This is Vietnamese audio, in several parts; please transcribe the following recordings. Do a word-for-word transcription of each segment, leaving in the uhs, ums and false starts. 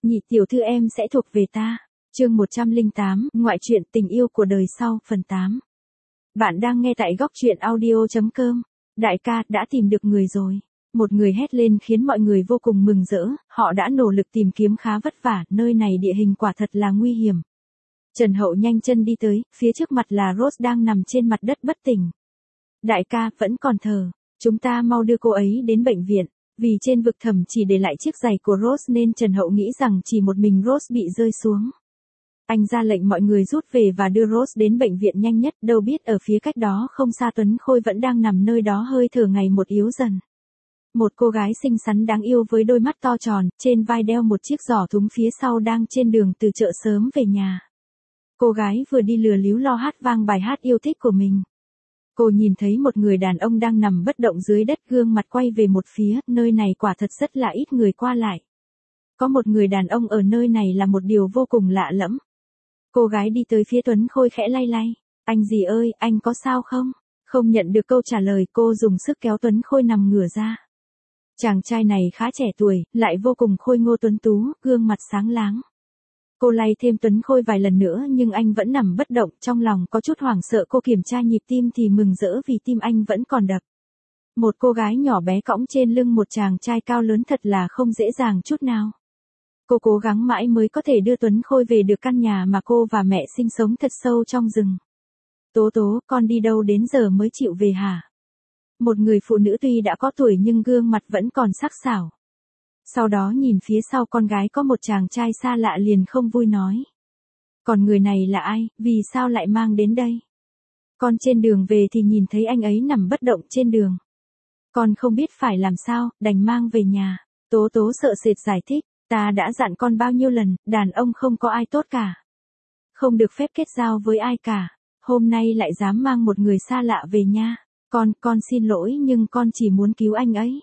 nhị tiểu thư em sẽ thuộc về ta. Chương một trăm lẻ tám, ngoại truyện tình yêu của đời sau, phần tám. Bạn đang nghe tại góc truyện audio chấm com. Đại ca, đã tìm được người rồi. Một người hét lên khiến mọi người vô cùng mừng rỡ, họ đã nỗ lực tìm kiếm khá vất vả, nơi này địa hình quả thật là nguy hiểm. Trần Hậu nhanh chân đi tới, phía trước mặt là Rose đang nằm trên mặt đất bất tỉnh. Đại ca, vẫn còn thở, chúng ta mau đưa cô ấy đến bệnh viện. Vì trên vực thẳm chỉ để lại chiếc giày của Rose nên Trần Hậu nghĩ rằng chỉ một mình Rose bị rơi xuống. Anh ra lệnh mọi người rút về và đưa Rose đến bệnh viện nhanh nhất, đâu biết ở phía cách đó không xa Tuấn Khôi vẫn đang nằm nơi đó hơi thở ngày một yếu dần. Một cô gái xinh xắn đáng yêu với đôi mắt to tròn, trên vai đeo một chiếc giỏ thúng phía sau đang trên đường từ chợ sớm về nhà. Cô gái vừa đi lừa líu lo hát vang bài hát yêu thích của mình. Cô nhìn thấy một người đàn ông đang nằm bất động dưới đất, gương mặt quay về một phía, nơi này quả thật rất là ít người qua lại. Có một người đàn ông ở nơi này là một điều vô cùng lạ lẫm. Cô gái đi tới phía Tuấn Khôi khẽ lay lay. Anh gì ơi, anh có sao không? Không nhận được câu trả lời, cô dùng sức kéo Tuấn Khôi nằm ngửa ra. Chàng trai này khá trẻ tuổi, lại vô cùng khôi ngô tuấn tú, gương mặt sáng láng. Cô lay thêm Tuấn Khôi vài lần nữa nhưng anh vẫn nằm bất động, trong lòng có chút hoảng sợ. Cô kiểm tra nhịp tim thì mừng rỡ vì tim anh vẫn còn đập. Một cô gái nhỏ bé cõng trên lưng một chàng trai cao lớn thật là không dễ dàng chút nào. Cô cố gắng mãi mới có thể đưa Tuấn Khôi về được căn nhà mà cô và mẹ sinh sống thật sâu trong rừng. Tố Tố, con đi đâu đến giờ mới chịu về hả? Một người phụ nữ tuy đã có tuổi nhưng gương mặt vẫn còn sắc sảo. Sau đó nhìn phía sau con gái có một chàng trai xa lạ liền không vui nói. Còn người này là ai, vì sao lại mang đến đây? Con trên đường về thì nhìn thấy anh ấy nằm bất động trên đường. Con không biết phải làm sao, đành mang về nhà. Tố Tố sợ sệt giải thích, ta đã dặn con bao nhiêu lần, đàn ông không có ai tốt cả. Không được phép kết giao với ai cả. Hôm nay lại dám mang một người xa lạ về nha. Con, con xin lỗi nhưng con chỉ muốn cứu anh ấy.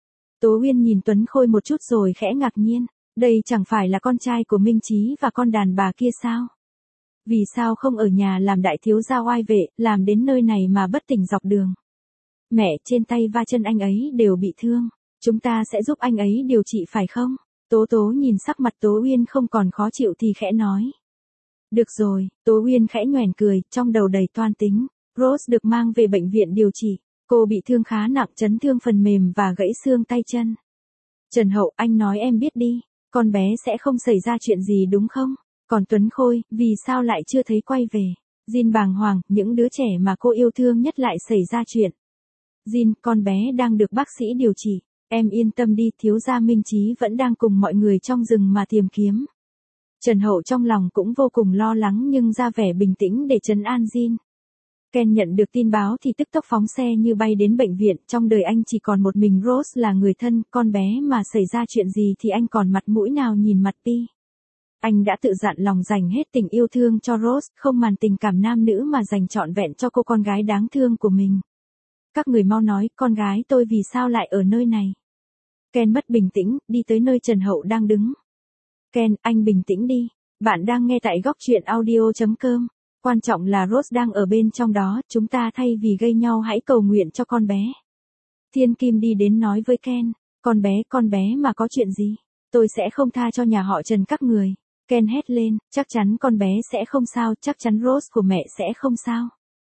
Tố Uyên nhìn Tuấn Khôi một chút rồi khẽ ngạc nhiên. Đây chẳng phải là con trai của Minh Chí và con đàn bà kia sao? Vì sao không ở nhà làm đại thiếu gia oai vệ, làm đến nơi này mà bất tỉnh dọc đường? Mẹ, trên tay và chân anh ấy đều bị thương. Chúng ta sẽ giúp anh ấy điều trị phải không? Tố Tố nhìn sắc mặt Tố Uyên không còn khó chịu thì khẽ nói. Được rồi, Tố Uyên khẽ nhoẻn cười, trong đầu đầy toan tính. Rose được mang về bệnh viện điều trị. Cô bị thương khá nặng, chấn thương phần mềm và gãy xương tay chân. Trần Hậu, anh nói em biết đi, con bé sẽ không xảy ra chuyện gì đúng không? Còn Tuấn Khôi, vì sao lại chưa thấy quay về? Jin bàng hoàng, những đứa trẻ mà cô yêu thương nhất lại xảy ra chuyện. Jin, con bé đang được bác sĩ điều trị. Em yên tâm đi, thiếu gia Minh Chí vẫn đang cùng mọi người trong rừng mà tìm kiếm. Trần Hậu trong lòng cũng vô cùng lo lắng nhưng ra vẻ bình tĩnh để trấn an Jin. Ken nhận được tin báo thì tức tốc phóng xe như bay đến bệnh viện, trong đời anh chỉ còn một mình Rose là người thân, con bé mà xảy ra chuyện gì thì anh còn mặt mũi nào nhìn mặt Pi. Anh đã tự dặn lòng dành hết tình yêu thương cho Rose, không màn tình cảm nam nữ mà dành trọn vẹn cho cô con gái đáng thương của mình. Các người mau nói, con gái tôi vì sao lại ở nơi này? Ken mất bình tĩnh, đi tới nơi Trần Hậu đang đứng. Ken, anh bình tĩnh đi, bạn đang nghe tại góc truyện audio chấm com. Quan trọng là Rose đang ở bên trong đó, chúng ta thay vì gây nhau hãy cầu nguyện cho con bé. Thiên Kim đi đến nói với Ken, con bé, con bé mà có chuyện gì? Tôi sẽ không tha cho nhà họ Trần các người. Ken hét lên, chắc chắn con bé sẽ không sao, chắc chắn Rose của mẹ sẽ không sao.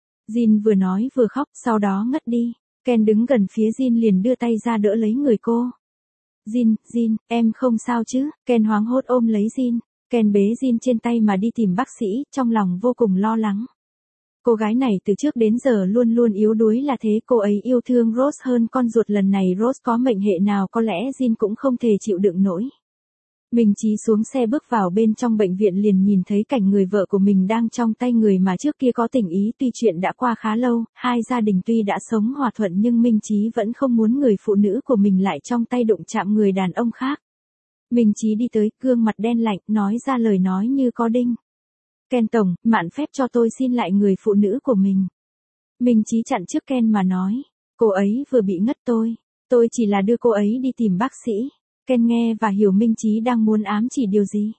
Jin vừa nói vừa khóc, sau đó ngất đi. Ken đứng gần phía Jin liền đưa tay ra đỡ lấy người cô. Jin, Jin, em không sao chứ? Ken hoảng hốt ôm lấy Jin. Ken bế Jin trên tay mà đi tìm bác sĩ, trong lòng vô cùng lo lắng. Cô gái này từ trước đến giờ luôn luôn yếu đuối là thế, cô ấy yêu thương Rose hơn con ruột, lần này Rose có mệnh hệ nào có lẽ Jin cũng không thể chịu đựng nổi. Minh Chí xuống xe bước vào bên trong bệnh viện liền nhìn thấy cảnh người vợ của mình đang trong tay người mà trước kia có tình ý, tuy chuyện đã qua khá lâu, hai gia đình tuy đã sống hòa thuận nhưng Minh Chí vẫn không muốn người phụ nữ của mình lại trong tay đụng chạm người đàn ông khác. Minh Chí đi tới, gương mặt đen lạnh, nói ra lời nói như có đinh. Ken tổng, mạn phép cho tôi xin lại người phụ nữ của mình. Minh Chí chặn trước Ken mà nói, cô ấy vừa bị ngất tôi, tôi chỉ là đưa cô ấy đi tìm bác sĩ. Ken nghe và hiểu Minh Chí đang muốn ám chỉ điều gì.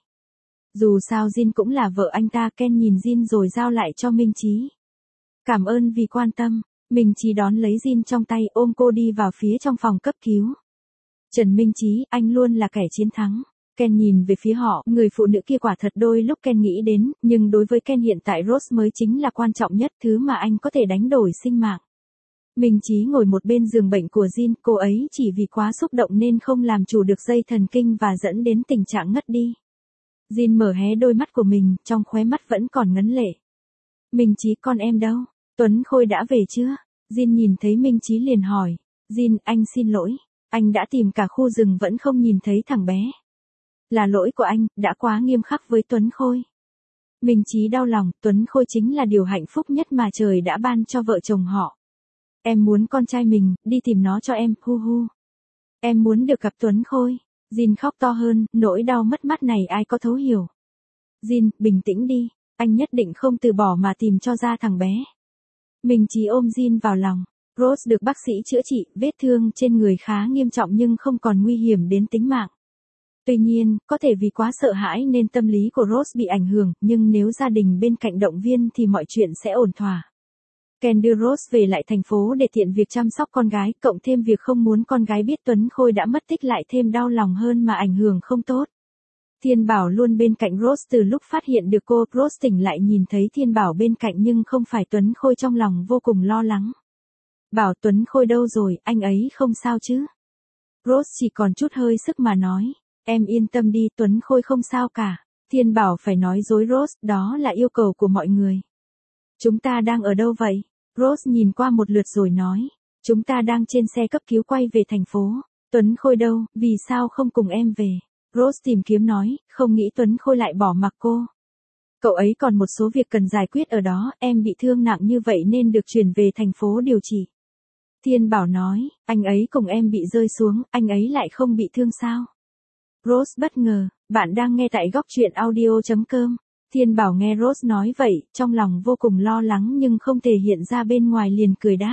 Dù sao Jin cũng là vợ anh ta, Ken nhìn Jin rồi giao lại cho Minh Chí. Cảm ơn vì quan tâm, Minh Chí đón lấy Jin trong tay ôm cô đi vào phía trong phòng cấp cứu. Trần Minh Chí, anh luôn là kẻ chiến thắng. Ken nhìn về phía họ, người phụ nữ kia quả thật đôi lúc Ken nghĩ đến, nhưng đối với Ken hiện tại Rose mới chính là quan trọng nhất, thứ mà anh có thể đánh đổi sinh mạng. Minh Chí ngồi một bên giường bệnh của Jin, cô ấy chỉ vì quá xúc động nên không làm chủ được dây thần kinh và dẫn đến tình trạng ngất đi. Jin mở hé đôi mắt của mình, trong khóe mắt vẫn còn ngấn lệ. Minh Chí, con em đâu? Tuấn Khôi đã về chưa? Jin nhìn thấy Minh Chí liền hỏi. Jin, anh xin lỗi. Anh đã tìm cả khu rừng vẫn không nhìn thấy thằng bé. Là lỗi của anh, đã quá nghiêm khắc với Tuấn Khôi. Minh Chí đau lòng, Tuấn Khôi chính là điều hạnh phúc nhất mà trời đã ban cho vợ chồng họ. Em muốn con trai mình, đi tìm nó cho em, hu hu. Em muốn được gặp Tuấn Khôi. Jin khóc to hơn, nỗi đau mất mát này ai có thấu hiểu. Jin, bình tĩnh đi, anh nhất định không từ bỏ mà tìm cho ra thằng bé. Minh Chí ôm Jin vào lòng. Rose được bác sĩ chữa trị, vết thương trên người khá nghiêm trọng nhưng không còn nguy hiểm đến tính mạng. Tuy nhiên, có thể vì quá sợ hãi nên tâm lý của Rose bị ảnh hưởng, nhưng nếu gia đình bên cạnh động viên thì mọi chuyện sẽ ổn thỏa. Ken đưa Rose về lại thành phố để tiện việc chăm sóc con gái, cộng thêm việc không muốn con gái biết Tuấn Khôi đã mất tích lại thêm đau lòng hơn mà ảnh hưởng không tốt. Thiên Bảo luôn bên cạnh Rose từ lúc phát hiện được cô, Rose tỉnh lại nhìn thấy Thiên Bảo bên cạnh nhưng không phải Tuấn Khôi, trong lòng vô cùng lo lắng. Bảo, Tuấn Khôi đâu rồi, anh ấy không sao chứ? Rose chỉ còn chút hơi sức mà nói. Em yên tâm đi, Tuấn Khôi không sao cả. Thiên Bảo phải nói dối Rose, đó là yêu cầu của mọi người. Chúng ta đang ở đâu vậy? Rose nhìn qua một lượt rồi nói. Chúng ta đang trên xe cấp cứu quay về thành phố. Tuấn Khôi đâu, vì sao không cùng em về? Rose tìm kiếm nói, không nghĩ Tuấn Khôi lại bỏ mặc cô. Cậu ấy còn một số việc cần giải quyết ở đó, em bị thương nặng như vậy nên được chuyển về thành phố điều trị. Thiên Bảo nói, anh ấy cùng em bị rơi xuống, anh ấy lại không bị thương sao? Rose bất ngờ, bạn đang nghe tại góc truyện audio chấm com. Thiên Bảo nghe Rose nói vậy, trong lòng vô cùng lo lắng nhưng không thể hiện ra bên ngoài, liền cười đáp.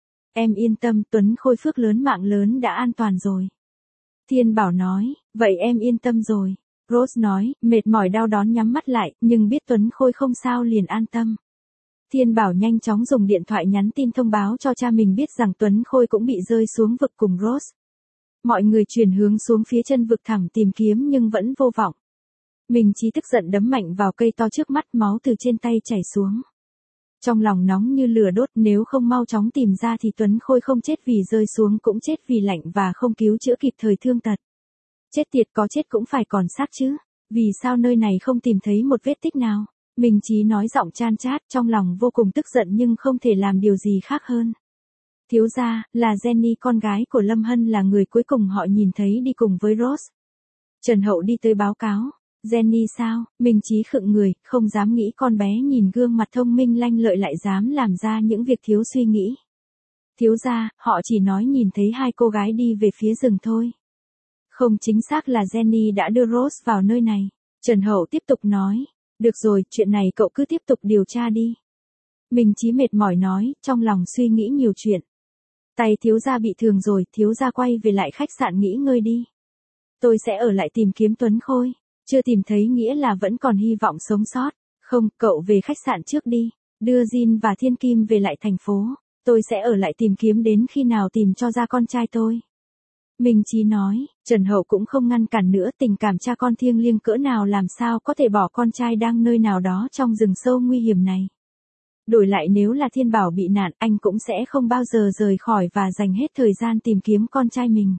Em yên tâm, Tuấn Khôi phước lớn mạng lớn đã an toàn rồi. Thiên Bảo nói, vậy em yên tâm rồi. Rose nói, mệt mỏi đau đớn nhắm mắt lại, nhưng biết Tuấn Khôi không sao liền an tâm. Thiên Bảo nhanh chóng dùng điện thoại nhắn tin thông báo cho cha mình biết rằng Tuấn Khôi cũng bị rơi xuống vực cùng Rose. Mọi người chuyển hướng xuống phía chân vực thẳng tìm kiếm nhưng vẫn vô vọng. Minh Chí tức giận đấm mạnh vào cây to trước mắt, máu từ trên tay chảy xuống. Trong lòng nóng như lửa đốt, nếu không mau chóng tìm ra thì Tuấn Khôi không chết vì rơi xuống cũng chết vì lạnh và không cứu chữa kịp thời thương tật. Chết tiệt, có chết cũng phải còn xác chứ. Vì sao nơi này không tìm thấy một vết tích nào? Minh Chí nói giọng chan chát, trong lòng vô cùng tức giận nhưng không thể làm điều gì khác hơn. Thiếu gia, là Jenny con gái của Lâm Hân là người cuối cùng họ nhìn thấy đi cùng với Rose. Trần Hậu đi tới báo cáo. Jenny sao? Minh Chí khựng người, không dám nghĩ con bé nhìn gương mặt thông minh lanh lợi lại dám làm ra những việc thiếu suy nghĩ. Thiếu gia, họ chỉ nói nhìn thấy hai cô gái đi về phía rừng thôi. Không, chính xác là Jenny đã đưa Rose vào nơi này. Trần Hậu tiếp tục nói. Được rồi, chuyện này cậu cứ tiếp tục điều tra đi. Minh Chí mệt mỏi nói, trong lòng suy nghĩ nhiều chuyện. Tay thiếu gia bị thương rồi, thiếu gia quay về lại khách sạn nghỉ ngơi đi. Tôi sẽ ở lại tìm kiếm Tuấn Khôi. Chưa tìm thấy nghĩa là vẫn còn hy vọng sống sót. Không, cậu về khách sạn trước đi. Đưa Jin và Thiên Kim về lại thành phố. Tôi sẽ ở lại tìm kiếm đến khi nào tìm cho ra con trai tôi. Minh Chí nói, Trần Hậu cũng không ngăn cản nữa, tình cảm cha con thiêng liêng cỡ nào làm sao có thể bỏ con trai đang nơi nào đó trong rừng sâu nguy hiểm này. Đổi lại nếu là Thiên Bảo bị nạn, anh cũng sẽ không bao giờ rời khỏi và dành hết thời gian tìm kiếm con trai mình.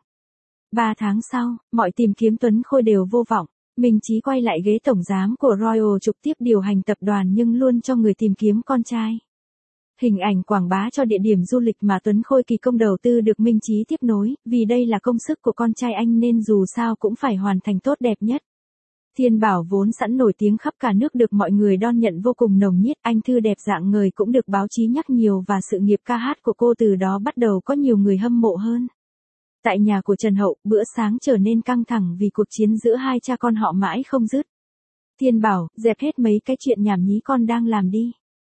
Ba tháng sau, mọi tìm kiếm Tuấn Khôi đều vô vọng. Minh Chí quay lại ghế tổng giám của Royal trực tiếp điều hành tập đoàn nhưng luôn cho người tìm kiếm con trai. Hình ảnh quảng bá cho địa điểm du lịch mà Tuấn Khôi kỳ công đầu tư được Minh Chí tiếp nối, vì đây là công sức của con trai anh nên dù sao cũng phải hoàn thành tốt đẹp nhất. Thiên Bảo vốn sẵn nổi tiếng khắp cả nước được mọi người đón nhận vô cùng nồng nhiệt, anh thư đẹp dạng người cũng được báo chí nhắc nhiều và sự nghiệp ca hát của cô từ đó bắt đầu có nhiều người hâm mộ hơn. Tại nhà của Trần Hậu, bữa sáng trở nên căng thẳng vì cuộc chiến giữa hai cha con họ mãi không dứt. Thiên Bảo, dẹp hết mấy cái chuyện nhảm nhí con đang làm đi.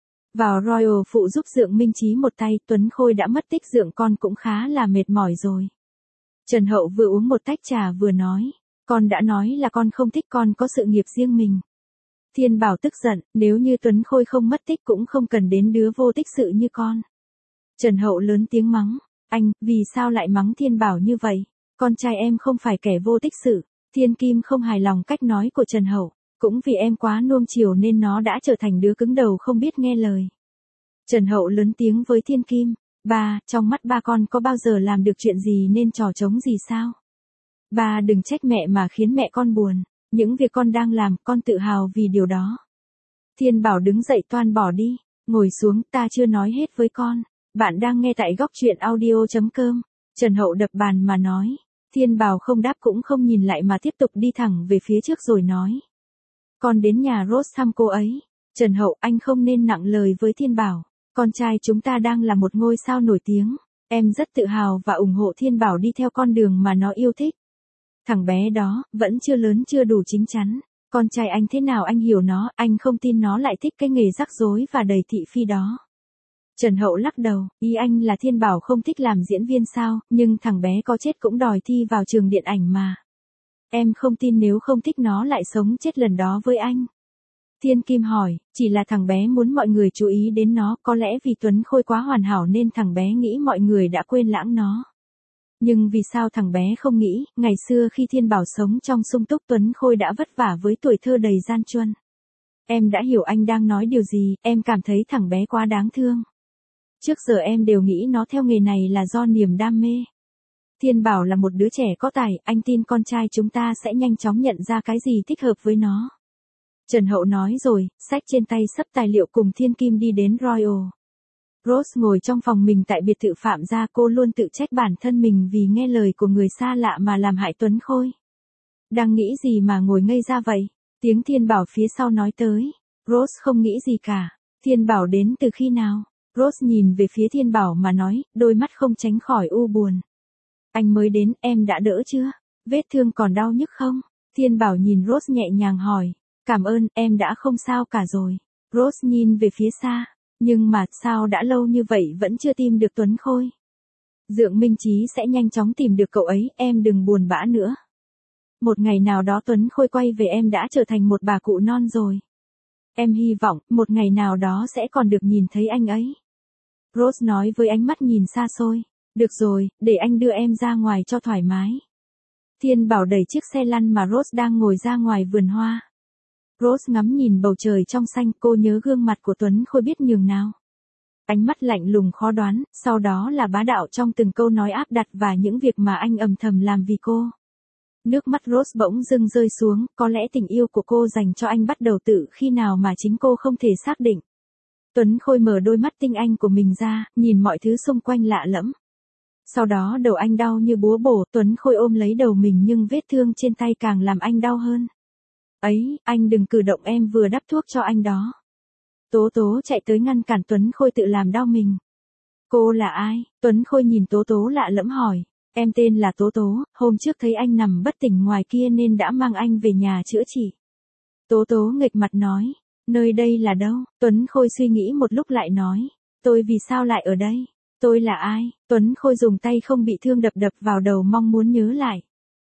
Vào Royal phụ giúp dượng Minh Chí một tay, Tuấn Khôi đã mất tích, dượng con cũng khá là mệt mỏi rồi. Trần Hậu vừa uống một tách trà vừa nói, con đã nói là con không thích, con có sự nghiệp riêng mình. Thiên Bảo tức giận, nếu như Tuấn Khôi không mất tích cũng không cần đến đứa vô tích sự như con. Trần Hậu lớn tiếng mắng, anh, vì sao lại mắng Thiên Bảo như vậy? Con trai em không phải kẻ vô tích sự. Thiên Kim không hài lòng cách nói của Trần Hậu, cũng vì em quá nuông chiều nên nó đã trở thành đứa cứng đầu không biết nghe lời. Trần Hậu lớn tiếng với Thiên Kim, ba, trong mắt ba con có bao giờ làm được chuyện gì nên trò trống gì sao? Ba đừng trách mẹ mà khiến mẹ con buồn, những việc con đang làm con tự hào vì điều đó. Thiên Bảo đứng dậy toan bỏ đi, ngồi xuống, ta chưa nói hết với con. Bạn đang nghe tại góc truyện audio.com. Trần Hậu đập bàn mà nói. Thiên Bảo không đáp cũng không nhìn lại mà tiếp tục đi thẳng về phía trước rồi nói. Con đến nhà Rose thăm cô ấy. Trần Hậu, anh không nên nặng lời với Thiên Bảo. Con trai chúng ta đang là một ngôi sao nổi tiếng. Em rất tự hào và ủng hộ Thiên Bảo đi theo con đường mà nó yêu thích. Thằng bé đó, vẫn chưa lớn chưa đủ chín chắn. Con trai anh thế nào anh hiểu nó, anh không tin nó lại thích cái nghề rắc rối và đầy thị phi đó. Trần Hậu lắc đầu, ý anh là Thiên Bảo không thích làm diễn viên sao, nhưng thằng bé có chết cũng đòi thi vào trường điện ảnh mà. Em không tin nếu không thích nó lại sống chết lần đó với anh. Thiên Kim hỏi, chỉ là thằng bé muốn mọi người chú ý đến nó, có lẽ vì Tuấn Khôi quá hoàn hảo nên thằng bé nghĩ mọi người đã quên lãng nó. Nhưng vì sao thằng bé không nghĩ, ngày xưa khi Thiên Bảo sống trong sung túc Tuấn Khôi đã vất vả với tuổi thơ đầy gian truân. Em đã hiểu anh đang nói điều gì, em cảm thấy thằng bé quá đáng thương. Trước giờ em đều nghĩ nó theo nghề này là do niềm đam mê. Thiên Bảo là một đứa trẻ có tài, anh tin con trai chúng ta sẽ nhanh chóng nhận ra cái gì thích hợp với nó. Trần Hậu nói rồi, xách trên tay sấp tài liệu cùng Thiên Kim đi đến Royal. Rose ngồi trong phòng mình tại biệt thự Phạm gia, cô luôn tự trách bản thân mình vì nghe lời của người xa lạ mà làm hại Tuấn Khôi. Đang nghĩ gì mà ngồi ngây ra vậy? Tiếng Thiên Bảo phía sau nói tới. Rose không nghĩ gì cả. Thiên Bảo đến từ khi nào? Rose nhìn về phía Thiên Bảo mà nói, đôi mắt không tránh khỏi u buồn. Anh mới đến, em đã đỡ chưa? Vết thương còn đau nhức không? Thiên Bảo nhìn Rose nhẹ nhàng hỏi. Cảm ơn, em đã không sao cả rồi. Rose nhìn về phía xa. Nhưng mà sao đã lâu như vậy vẫn chưa tìm được Tuấn Khôi? Dượng Minh Chí sẽ nhanh chóng tìm được cậu ấy, em đừng buồn bã nữa. Một ngày nào đó Tuấn Khôi quay về em đã trở thành một bà cụ non rồi. Em hy vọng, một ngày nào đó sẽ còn được nhìn thấy anh ấy. Rose nói với ánh mắt nhìn xa xôi. Được rồi, để anh đưa em ra ngoài cho thoải mái. Thiên Bảo đẩy chiếc xe lăn mà Rose đang ngồi ra ngoài vườn hoa. Rose ngắm nhìn bầu trời trong xanh, cô nhớ gương mặt của Tuấn Khôi biết nhường nào. Ánh mắt lạnh lùng khó đoán, sau đó là bá đạo trong từng câu nói áp đặt và những việc mà anh âm thầm làm vì cô. Nước mắt Rose bỗng dưng rơi xuống, có lẽ tình yêu của cô dành cho anh bắt đầu từ khi nào mà chính cô không thể xác định. Tuấn Khôi mở đôi mắt tinh anh của mình ra, nhìn mọi thứ xung quanh lạ lẫm. Sau đó đầu anh đau như búa bổ, Tuấn Khôi ôm lấy đầu mình nhưng vết thương trên tay càng làm anh đau hơn. Ấy, anh đừng cử động, em vừa đắp thuốc cho anh đó. Tố Tố chạy tới ngăn cản Tuấn Khôi tự làm đau mình. Cô là ai? Tuấn Khôi nhìn Tố Tố lạ lẫm hỏi. Em tên là Tố Tố, hôm trước thấy anh nằm bất tỉnh ngoài kia nên đã mang anh về nhà chữa trị. Tố Tố nghịch mặt nói. Nơi đây là đâu? Tuấn Khôi suy nghĩ một lúc lại nói. Tôi vì sao lại ở đây? Tôi là ai? Tuấn Khôi dùng tay không bị thương đập đập vào đầu mong muốn nhớ lại.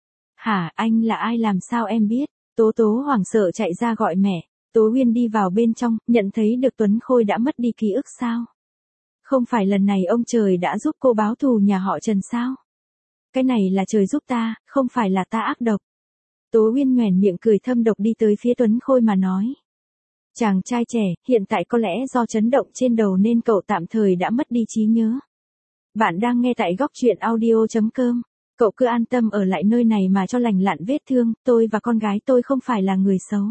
Hả, anh là ai, làm sao em biết? Tố Tố hoảng sợ chạy ra gọi mẹ. Tố Uyên đi vào bên trong, nhận thấy được Tuấn Khôi đã mất đi ký ức sao? Không phải lần này ông trời đã giúp cô báo thù nhà họ Trần sao? Cái này là trời giúp ta, không phải là ta ác độc. Tố Uyên nhoẻn miệng cười thâm độc đi tới phía Tuấn Khôi mà nói. Chàng trai trẻ, hiện tại có lẽ do chấn động trên đầu nên cậu tạm thời đã mất đi trí nhớ. Bạn đang nghe tại góc truyện audio.com. Cậu cứ an tâm ở lại nơi này mà cho lành lặn vết thương, tôi và con gái tôi không phải là người xấu.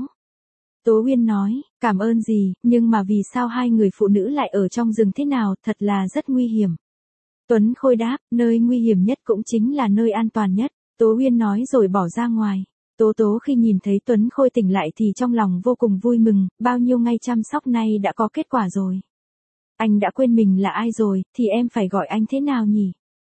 Tố Uyên nói, cảm ơn gì, nhưng mà vì sao hai người phụ nữ lại ở trong rừng thế nào, thật là rất nguy hiểm. Tuấn Khôi đáp, nơi nguy hiểm nhất cũng chính là nơi an toàn nhất. Tố Uyên nói rồi bỏ ra ngoài. Tố Tố khi nhìn thấy Tuấn Khôi tỉnh lại thì trong lòng vô cùng vui mừng, bao nhiêu ngày chăm sóc nay đã có kết quả rồi. Anh đã quên mình là ai rồi, thì em phải gọi anh thế nào nhỉ?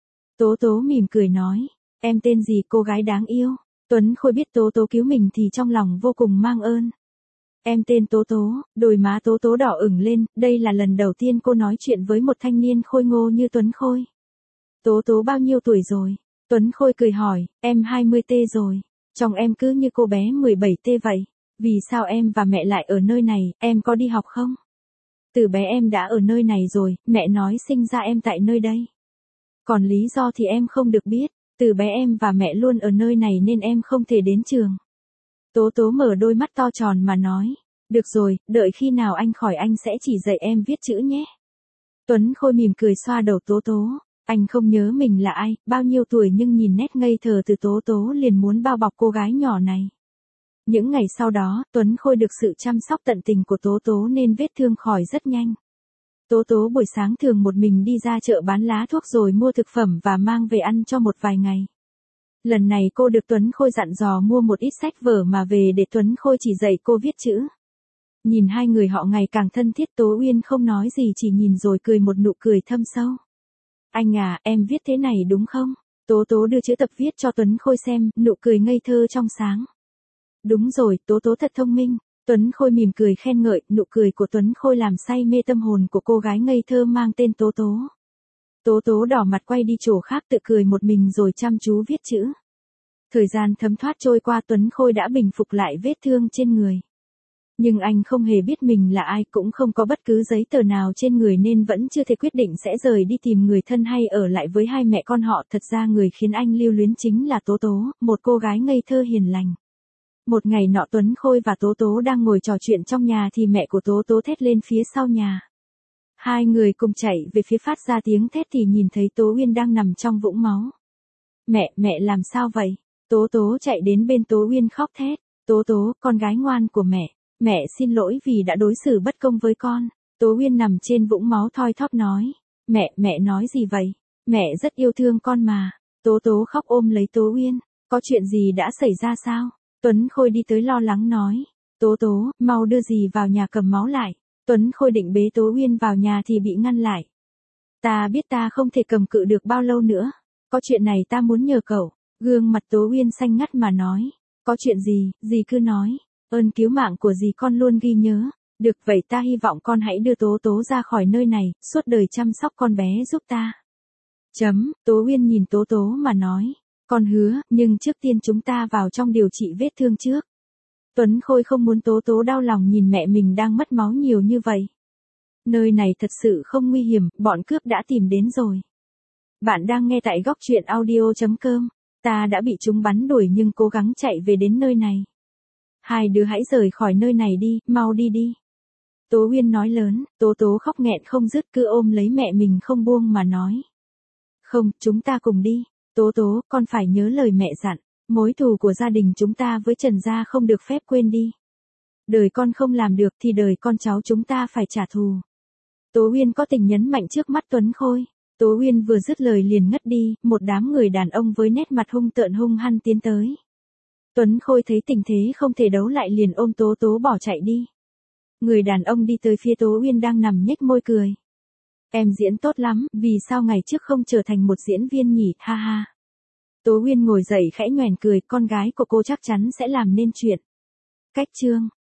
Tố Tố mỉm cười nói, em tên gì cô gái đáng yêu? Tuấn Khôi biết Tố Tố cứu mình thì trong lòng vô cùng mang ơn. Em tên Tố Tố, đôi má Tố Tố đỏ ửng lên, đây là lần đầu tiên cô nói chuyện với một thanh niên khôi ngô như Tuấn Khôi. Tố Tố bao nhiêu tuổi rồi? Tuấn Khôi cười hỏi, em hai mươi tê rồi. Chồng em cứ như cô bé mười bảy tê vậy. Vì sao em và mẹ lại ở nơi này, em có đi học không? Từ bé em đã ở nơi này rồi, mẹ nói sinh ra em tại nơi đây. Còn lý do thì em không được biết. Từ bé em và mẹ luôn ở nơi này nên em không thể đến trường. Tố Tố mở đôi mắt to tròn mà nói. Được rồi, đợi khi nào anh khỏi anh sẽ chỉ dạy em viết chữ nhé. Tuấn Khôi mỉm cười xoa đầu Tố Tố. Anh không nhớ mình là ai, bao nhiêu tuổi nhưng nhìn nét ngây thơ từ Tố Tố liền muốn bao bọc cô gái nhỏ này. Những ngày sau đó, Tuấn Khôi được sự chăm sóc tận tình của Tố Tố nên vết thương khỏi rất nhanh. Tố Tố buổi sáng thường một mình đi ra chợ bán lá thuốc rồi mua thực phẩm và mang về ăn cho một vài ngày. Lần này cô được Tuấn Khôi dặn dò mua một ít sách vở mà về để Tuấn Khôi chỉ dạy cô viết chữ. Nhìn hai người họ ngày càng thân thiết, Tố Uyên không nói gì chỉ nhìn rồi cười một nụ cười thâm sâu. Anh à, em viết thế này đúng không? Tố Tố đưa chữ tập viết cho Tuấn Khôi xem, nụ cười ngây thơ trong sáng. Đúng rồi, Tố Tố thật thông minh. Tuấn Khôi mỉm cười khen ngợi, nụ cười của Tuấn Khôi làm say mê tâm hồn của cô gái ngây thơ mang tên Tố Tố. Tố Tố đỏ mặt quay đi chỗ khác tự cười một mình rồi chăm chú viết chữ. Thời gian thấm thoát trôi qua, Tuấn Khôi đã bình phục lại vết thương trên người. Nhưng anh không hề biết mình là ai, cũng không có bất cứ giấy tờ nào trên người nên vẫn chưa thể quyết định sẽ rời đi tìm người thân hay ở lại với hai mẹ con họ. Thật ra người khiến anh lưu luyến chính là Tố Tố, một cô gái ngây thơ hiền lành. Một ngày nọ Tuấn Khôi và Tố Tố đang ngồi trò chuyện trong nhà thì mẹ của Tố Tố thét lên phía sau nhà. Hai người cùng chạy về phía phát ra tiếng thét thì nhìn thấy Tố Uyên đang nằm trong vũng máu. Mẹ, mẹ làm sao vậy? Tố Tố chạy đến bên Tố Uyên khóc thét. Tố Tố, con gái ngoan của mẹ, mẹ xin lỗi vì đã đối xử bất công với con. Tố Uyên nằm trên vũng máu thoi thóp nói. Mẹ, mẹ nói gì vậy? Mẹ rất yêu thương con mà. Tố Tố khóc ôm lấy Tố Uyên. Có chuyện gì đã xảy ra sao? Tuấn Khôi đi tới lo lắng nói. Tố Tố, mau đưa dì vào nhà cầm máu lại. Tuấn Khôi định bế Tố Uyên vào nhà thì bị ngăn lại. Ta biết ta không thể cầm cự được bao lâu nữa. Có chuyện này ta muốn nhờ cậu. Gương mặt Tố Uyên xanh ngắt mà nói. Có chuyện gì, dì cứ nói. Ơn cứu mạng của dì con luôn ghi nhớ. Được vậy ta hy vọng con hãy đưa Tố Tố ra khỏi nơi này, suốt đời chăm sóc con bé giúp ta. Chấm, Tố Uyên nhìn Tố Tố mà nói. Con hứa, nhưng trước tiên chúng ta vào trong điều trị vết thương trước. Tuấn Khôi không muốn Tố Tố đau lòng nhìn mẹ mình đang mất máu nhiều như vậy. Nơi này thật sự không nguy hiểm, bọn cướp đã tìm đến rồi. Bạn đang nghe tại góc truyện audio chấm com. Ta đã bị chúng bắn đuổi nhưng cố gắng chạy về đến nơi này. Hai đứa hãy rời khỏi nơi này đi, mau đi đi. Tố Uyên nói lớn, Tố Tố khóc nghẹn không dứt cứ ôm lấy mẹ mình không buông mà nói. Không, chúng ta cùng đi. Tố Tố, con phải nhớ lời mẹ dặn. Mối thù của gia đình chúng ta với Trần gia không được phép quên đi. Đời con không làm được thì đời con cháu chúng ta phải trả thù. Tố Uyên có tình nhấn mạnh trước mắt Tuấn Khôi. Tố Uyên vừa dứt lời liền ngất đi, một đám người đàn ông với nét mặt hung tợn hung hăng tiến tới. Tuấn Khôi thấy tình thế không thể đấu lại liền ôm Tố Tố bỏ chạy đi. Người đàn ông đi tới phía Tố Uyên đang nằm nhếch môi cười. Em diễn tốt lắm, vì sao ngày trước không trở thành một diễn viên nhỉ, ha ha. Tố Uyên ngồi dậy khẽ nhoẻn cười, con gái của cô chắc chắn sẽ làm nên chuyện. Cách chương